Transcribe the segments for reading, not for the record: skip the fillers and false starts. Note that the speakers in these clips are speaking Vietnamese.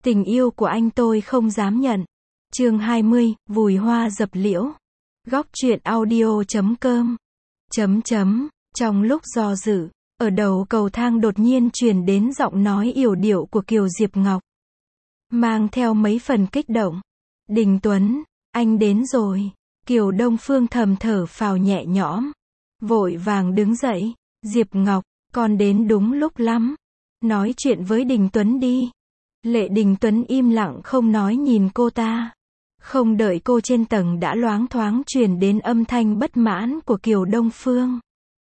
Tình yêu của anh tôi không dám nhận. Chương 20, vùi hoa dập liễu. Góc truyện audio.com. Trong lúc do dự, ở đầu cầu thang đột nhiên truyền đến giọng nói yểu điệu của Kiều Diệp Ngọc. Mang theo mấy phần kích động. Đình Tuấn, anh đến rồi. Kiều Đông Phương thầm thở phào nhẹ nhõm. Vội vàng đứng dậy. Diệp Ngọc, con đến đúng lúc lắm. Nói chuyện với Đình Tuấn đi. Lệ Đình Tuấn im lặng không nói nhìn cô ta. Không đợi cô trên tầng đã loáng thoáng truyền đến âm thanh bất mãn của Kiều Đông Phương.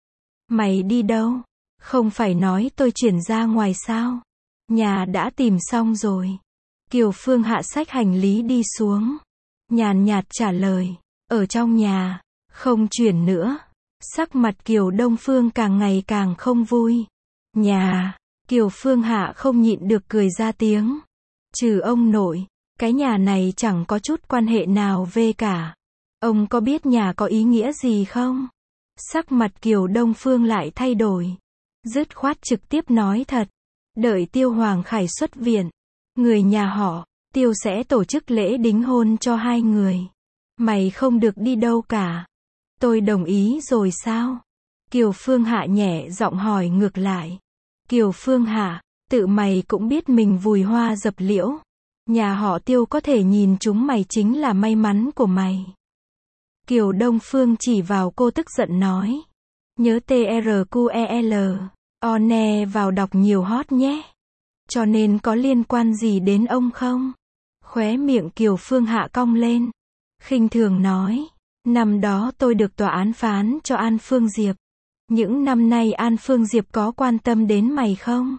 Mày đi đâu? Không phải nói tôi chuyển ra ngoài sao? Nhà đã tìm xong rồi. Kiều Phương hạ xách hành lý đi xuống. Nhàn nhạt trả lời. Ở trong nhà. Không chuyển nữa. Sắc mặt Kiều Đông Phương càng ngày càng không vui. Nhà. Kiều Phương Hạ không nhịn được cười ra tiếng. Trừ ông nội, cái nhà này chẳng có chút quan hệ nào về cả. Ông có biết nhà có ý nghĩa gì không? Sắc mặt Kiều Đông Phương lại thay đổi. Dứt khoát trực tiếp nói thật. Đợi Tiêu Hoàng Khải xuất viện, người nhà họ, Tiêu sẽ tổ chức lễ đính hôn cho hai người. Mày không được đi đâu cả. Tôi đồng ý rồi sao? Kiều Phương Hạ nhẹ giọng hỏi ngược lại. Kiều Phương Hạ, tự mày cũng biết mình vùi hoa dập liễu. Nhà họ Tiêu có thể nhìn chúng mày chính là may mắn của mày. Kiều Đông Phương chỉ vào cô tức giận nói. Nhớ TRQEL, one vào đọc nhiều hot nhé. Cho nên có liên quan gì đến ông không? Khóe miệng Kiều Phương Hạ cong lên. Khinh thường nói. Năm đó tôi được tòa án phán cho An Phương Diệp. Những năm nay An Phương Diệp có quan tâm đến mày không?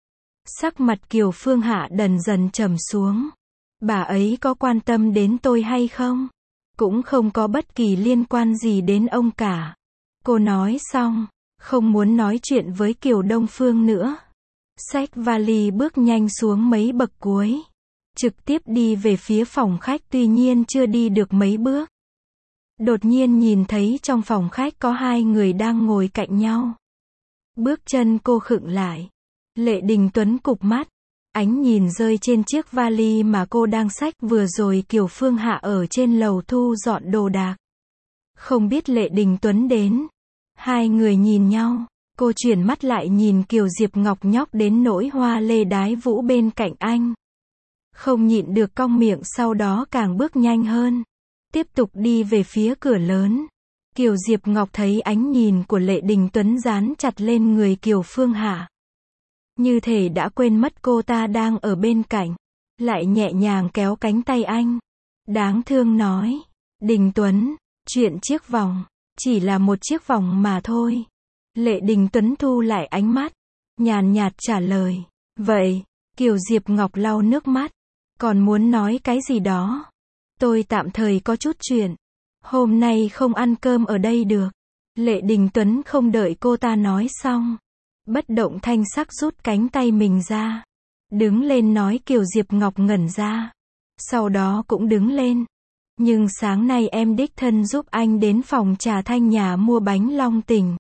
Sắc mặt Kiều Phương Hạ dần dần trầm xuống. Bà ấy có quan tâm đến tôi hay không? Cũng không có bất kỳ liên quan gì đến ông cả. Cô nói xong, không muốn nói chuyện với Kiều Đông Phương nữa. Xách vali bước nhanh xuống mấy bậc cuối. Trực tiếp đi về phía phòng khách, tuy nhiên chưa đi được mấy bước. Đột nhiên nhìn thấy trong phòng khách có hai người đang ngồi cạnh nhau. Bước chân cô khựng lại. Lệ Đình Tuấn cụp mắt. Ánh nhìn rơi trên chiếc vali mà cô đang xách vừa rồi Kiều Phương Hạ ở trên lầu thu dọn đồ đạc. Không biết Lệ Đình Tuấn đến. Hai người nhìn nhau. Cô chuyển mắt lại nhìn Kiều Diệp Ngọc nhóc đến nỗi hoa lê đái vũ bên cạnh anh. Không nhịn được cong miệng, sau đó càng bước nhanh hơn. Tiếp tục đi về phía cửa lớn. Kiều Diệp Ngọc thấy ánh nhìn của Lệ Đình Tuấn dán chặt lên người Kiều Phương Hạ. Như thể đã quên mất cô ta đang ở bên cạnh. Lại nhẹ nhàng kéo cánh tay anh. Đáng thương nói. Đình Tuấn, chuyện chiếc vòng. Chỉ là một chiếc vòng mà thôi. Lệ Đình Tuấn thu lại ánh mắt. Nhàn nhạt trả lời. Vậy, Kiều Diệp Ngọc lau nước mắt. Còn muốn nói cái gì đó? Tôi tạm thời có chút chuyện. Hôm nay không ăn cơm ở đây được. Lệ Đình Tuấn không đợi cô ta nói xong. Bất động thanh sắc rút cánh tay mình ra. Đứng lên nói. Kiều Diệp Ngọc ngẩn ra. Sau đó cũng đứng lên. Nhưng sáng nay em đích thân giúp anh đến phòng trà Thanh Nhà mua bánh Long Tỉnh.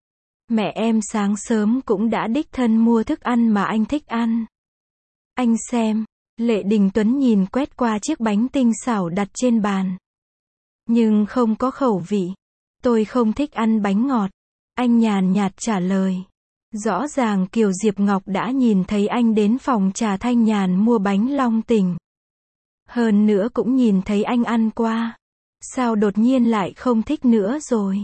Mẹ em sáng sớm cũng đã đích thân mua thức ăn mà anh thích ăn. Anh xem. Lệ Đình Tuấn nhìn quét qua chiếc bánh tinh xảo đặt trên bàn. Nhưng không có khẩu vị. Tôi không thích ăn bánh ngọt. Anh nhàn nhạt trả lời. Rõ ràng Kiều Diệp Ngọc đã nhìn thấy anh đến phòng trà Thanh Nhàn mua bánh Long Tỉnh. Hơn nữa cũng nhìn thấy anh ăn qua. Sao đột nhiên lại không thích nữa rồi?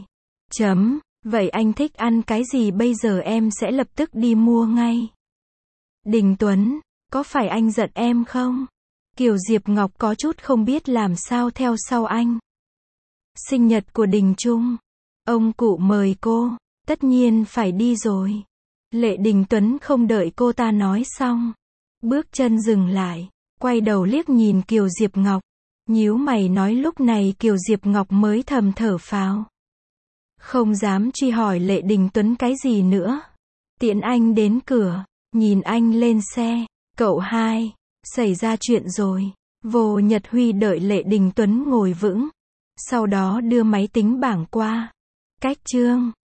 Vậy anh thích ăn cái gì bây giờ em sẽ lập tức đi mua ngay. Đình Tuấn, có phải anh giận em không? Kiều Diệp Ngọc có chút không biết làm sao theo sau anh. Sinh nhật của Đình Trung. Ông cụ mời cô, tất nhiên phải đi rồi. Lệ Đình Tuấn không đợi cô ta nói xong. Bước chân dừng lại, quay đầu liếc nhìn Kiều Diệp Ngọc. Nhíu mày nói. Lúc này Kiều Diệp Ngọc mới thầm thở phào. Không dám truy hỏi Lệ Đình Tuấn cái gì nữa. Tiễn anh đến cửa, nhìn anh lên xe. Cậu hai, xảy ra chuyện rồi. Vô Nhật Huy đợi Lệ Đình Tuấn ngồi vững. Sau đó đưa máy tính bảng qua. Cách chương.